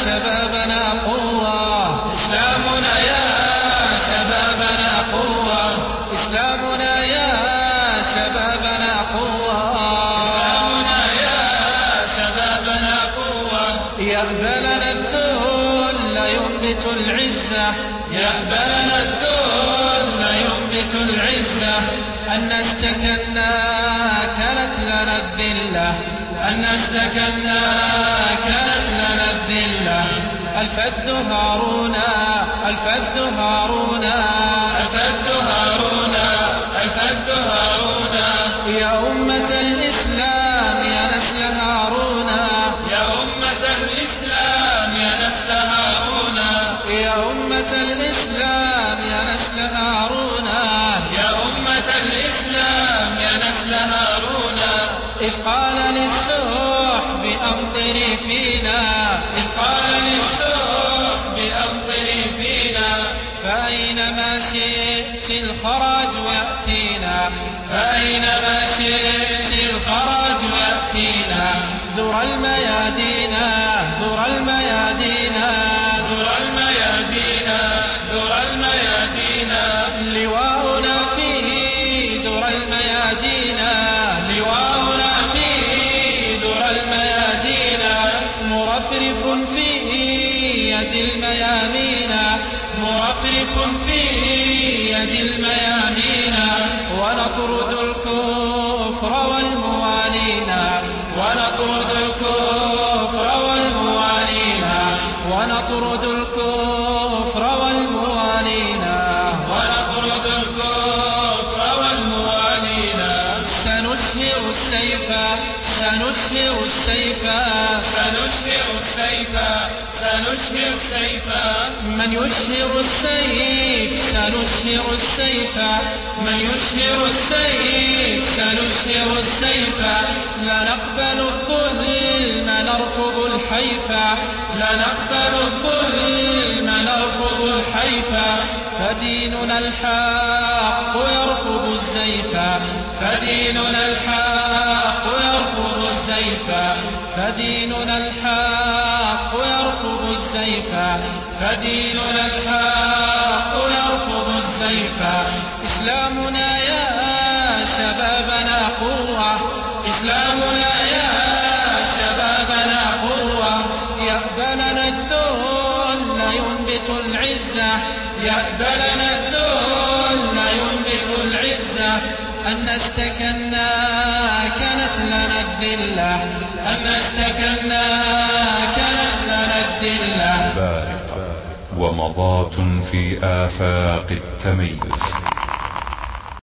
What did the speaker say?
شبابنا قوة، إسلامنا يا شبابنا قوة، إسلامنا يا شبابنا قوة، إسلامنا يا شبابنا قوة. يأبى لنا الذل ينبت العزة، يأبى لنا الذل ينبت العزة. أن استكنا كانت لنا الذلة، أن استكنا كانت لنا الذلة. الفذ هارون، الفذ هارون، الفذ هارون، الفذ هارون. يا أمة الإسلام يا نسل هارون، يا أمة الإسلام يا نسل هارون، يا أمة الإسلام يا نسل هارون، يا أمة الإسلام يا نسل هارون. إذ قال للسحب أمطري فينا، إذ قال للسحب أمطري فينا. فأينما شئت الخراج يأتينا، فأينما شئت الخراج يأتينا. ذر الميادين، ذر الميادين، ذر الميادين، ذر الميادين. لواؤنا فيه ذر الميادين، لواؤنا فيه ذر الميادين. مرفرف في يد الميامين، مرفرف في يد الميامين. ونطرد الكفر والموالين، ونطرد الكفر والموالين، ونطرد الكفر والموالين، ونطرد الكفر والموالين. سنسهر السيف، سنسهر السيف، سنسهر السيف، سنسهر السيف. من يسهر السيف سنسهر السيف، من يسهر السيف سنسهر السيف. لا نقبل الظلم نرفض الحيف، لا نقبل الظلم نرفض الحيف. فديننا الحق يرفض الزيف، فديننا الحق يرفض الزيف، فديننا الحق يرفض الزيف، فديننا الحق يرفض الزيف. إسلامنا يا شبابنا قوة، إسلامنا يا شبابنا قوة. يأبى لنا الذل ينبت العزة، يأبى لنا الذل ينبت العزة. أن استكنا كانت لنا الذلة، أن استكنا كانت لنا الذلة. بارقة ومضاة في آفاق التميز.